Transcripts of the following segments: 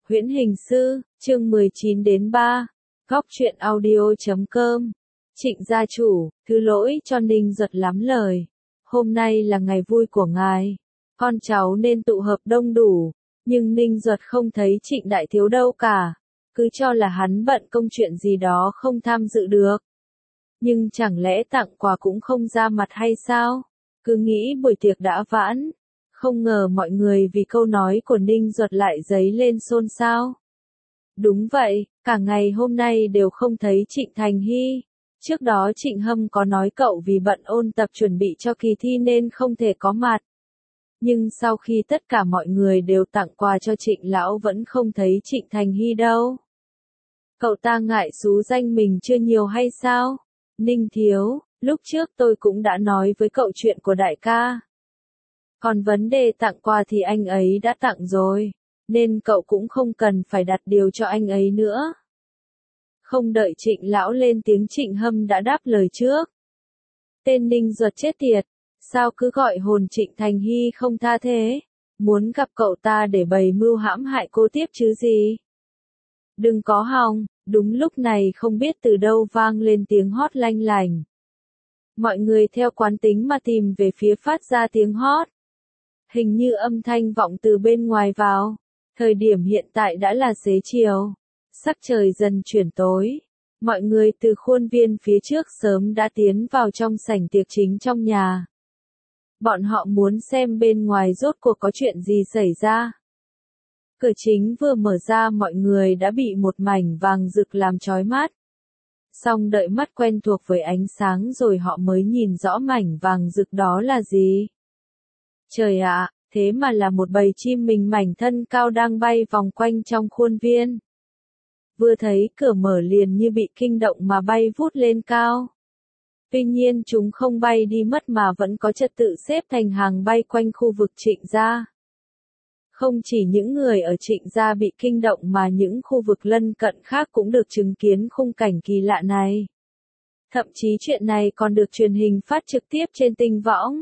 Huyễn Hình Sư, chương 19 đến 3. Góc truyện audio.com. Trịnh gia chủ, thứ lỗi cho Ninh Duật lắm lời. Hôm nay là ngày vui của ngài. Con cháu nên tụ hợp đông đủ. Nhưng Ninh Duật không thấy Trịnh đại thiếu đâu cả. Cứ cho là hắn bận công chuyện gì đó không tham dự được. Nhưng chẳng lẽ tặng quà cũng không ra mặt hay sao? Cứ nghĩ buổi tiệc đã vãn. Không ngờ mọi người vì câu nói của Ninh Duật lại dấy lên xôn xao. Đúng vậy, cả ngày hôm nay đều không thấy Trịnh Thành Hy. Trước đó Trịnh Hâm có nói cậu vì bận ôn tập chuẩn bị cho kỳ thi nên không thể có mặt. Nhưng sau khi tất cả mọi người đều tặng quà cho Trịnh Lão vẫn không thấy Trịnh Thành Hy đâu. Cậu ta ngại xú danh mình chưa nhiều hay sao? Ninh thiếu, lúc trước tôi cũng đã nói với cậu chuyện của đại ca. Còn vấn đề tặng quà thì anh ấy đã tặng rồi, nên cậu cũng không cần phải đặt điều cho anh ấy nữa. Không đợi Trịnh Lão lên tiếng Trịnh Hâm đã đáp lời trước. Tên Ninh Duật chết tiệt, sao cứ gọi hồn Trịnh Thành Hy không tha thế? Muốn gặp cậu ta để bày mưu hãm hại cô tiếp chứ gì? Đừng có hòng, đúng lúc này không biết từ đâu vang lên tiếng hót lanh lành. Mọi người theo quán tính mà tìm về phía phát ra tiếng hót. Hình như âm thanh vọng từ bên ngoài vào. Thời điểm hiện tại đã là xế chiều. Sắc trời dần chuyển tối. Mọi người từ khuôn viên phía trước sớm đã tiến vào trong sảnh tiệc chính trong nhà. Bọn họ muốn xem bên ngoài rốt cuộc có chuyện gì xảy ra. Cửa chính vừa mở ra mọi người đã bị một mảnh vàng rực làm chói mắt. Xong đợi mắt quen thuộc với ánh sáng rồi họ mới nhìn rõ mảnh vàng rực đó là gì. Trời ạ, thế mà là một bầy chim mình mảnh thân cao đang bay vòng quanh trong khuôn viên. Vừa thấy cửa mở liền như bị kinh động mà bay vút lên cao. Tuy nhiên chúng không bay đi mất mà vẫn có trật tự xếp thành hàng bay quanh khu vực Trịnh gia. Không chỉ những người ở Trịnh gia bị kinh động mà những khu vực lân cận khác cũng được chứng kiến khung cảnh kỳ lạ này. Thậm chí chuyện này còn được truyền hình phát trực tiếp trên tinh võng.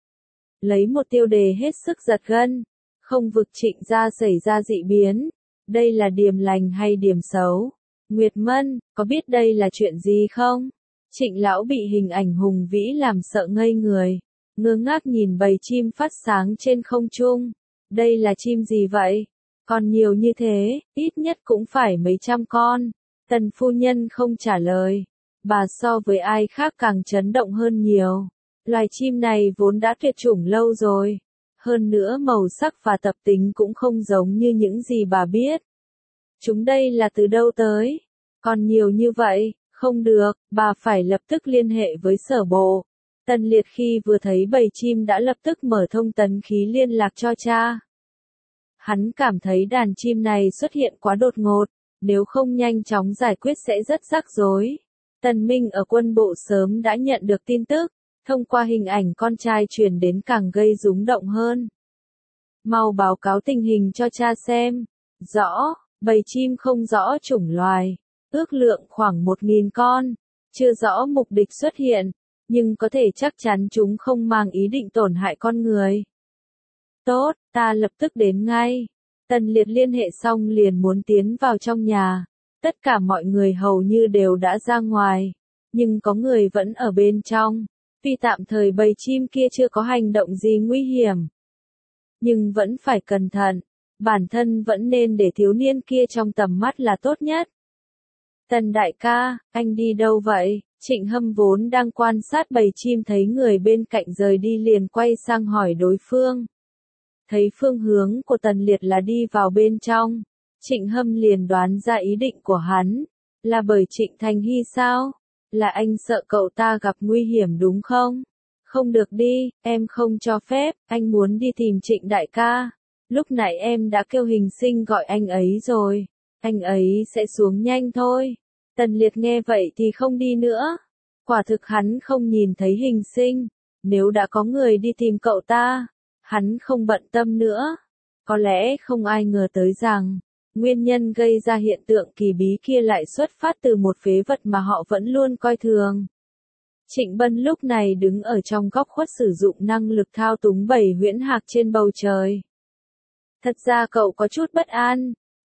Lấy một tiêu đề hết sức giật gân, không vực Trịnh gia xảy ra dị biến, đây là điểm lành hay điểm xấu? Nguyệt Mân, có biết đây là chuyện gì không? Trịnh Lão bị hình ảnh hùng vĩ làm sợ ngây người, ngơ ngác nhìn bầy chim phát sáng trên không trung. Đây là chim gì vậy? Còn nhiều như thế, ít nhất cũng phải mấy trăm con. Tần phu nhân không trả lời. Bà so với ai khác càng chấn động hơn nhiều. Loài chim này vốn đã tuyệt chủng lâu rồi. Hơn nữa màu sắc và tập tính cũng không giống như những gì bà biết. Chúng đây là từ đâu tới? Còn nhiều như vậy, không được, bà phải lập tức liên hệ với sở bộ. Tần Liệt khi vừa thấy bầy chim đã lập tức mở thông tấn khí liên lạc cho cha. Hắn cảm thấy đàn chim này xuất hiện quá đột ngột, nếu không nhanh chóng giải quyết sẽ rất rắc rối. Tần Minh ở quân bộ sớm đã nhận được tin tức, thông qua hình ảnh con trai truyền đến càng gây rúng động hơn. Mau báo cáo tình hình cho cha xem. Rõ, bầy chim không rõ chủng loài, ước lượng khoảng 1.000 con, chưa rõ mục đích xuất hiện, nhưng có thể chắc chắn chúng không mang ý định tổn hại con người. Tốt, ta lập tức đến ngay. Tần Liệt liên hệ xong liền muốn tiến vào trong nhà. Tất cả mọi người hầu như đều đã ra ngoài, nhưng có người vẫn ở bên trong. Vì tạm thời bầy chim kia chưa có hành động gì nguy hiểm, nhưng vẫn phải cẩn thận. Bản thân vẫn nên để thiếu niên kia trong tầm mắt là tốt nhất. Tần đại ca, anh đi đâu vậy? Trịnh Hâm vốn đang quan sát bầy chim thấy người bên cạnh rời đi liền quay sang hỏi đối phương. Thấy phương hướng của Tần Liệt là đi vào bên trong, Trịnh Hâm liền đoán ra ý định của hắn. Là bởi Trịnh Thành Hy sao? Là anh sợ cậu ta gặp nguy hiểm đúng không? Không được đi, em không cho phép, anh muốn đi tìm Trịnh đại ca. Lúc nãy em đã kêu Hình Sinh gọi anh ấy rồi. Anh ấy sẽ xuống nhanh thôi. Tần Liệt nghe vậy thì không đi nữa. Quả thực hắn không nhìn thấy Hình Sinh. Nếu đã có người đi tìm cậu ta, hắn không bận tâm nữa. Có lẽ không ai ngờ tới rằng, nguyên nhân gây ra hiện tượng kỳ bí kia lại xuất phát từ một phế vật mà họ vẫn luôn coi thường. Trịnh Bân lúc này đứng ở trong góc khuất sử dụng năng lực thao túng bầy huyễn hạc trên bầu trời. Thật ra cậu có chút bất an.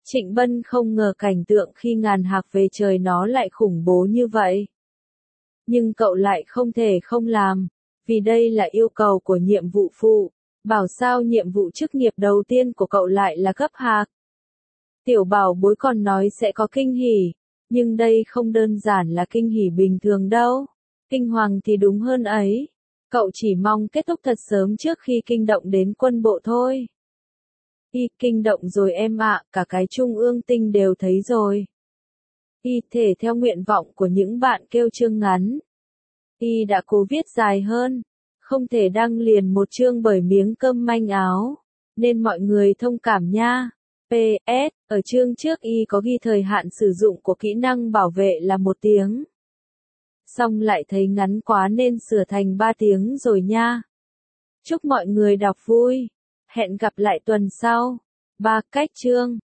Trịnh Bân không ngờ cảnh tượng khi ngàn hạc về trời nó lại khủng bố như vậy. Nhưng cậu lại không thể không làm, vì đây là yêu cầu của nhiệm vụ phụ. Bảo sao nhiệm vụ chức nghiệp đầu tiên của cậu lại là cấp hạc. Tiểu bảo bối còn nói sẽ có kinh hỉ, nhưng đây không đơn giản là kinh hỉ bình thường đâu. Kinh hoàng thì đúng hơn ấy. Cậu chỉ mong kết thúc thật sớm trước khi kinh động đến quân bộ thôi. Kinh động rồi em ạ, cả cái trung ương tinh đều thấy rồi. Thể theo nguyện vọng của những bạn kêu chương ngắn. Đã cố viết dài hơn, không thể đăng liền một chương bởi miếng cơm manh áo, nên mọi người thông cảm nha. PS, ở chương trước có ghi thời hạn sử dụng của kỹ năng bảo vệ là 1 tiếng. Xong lại thấy ngắn quá nên sửa thành 3 tiếng rồi nha. Chúc mọi người đọc vui. Hẹn gặp lại tuần sau. 3 cách chương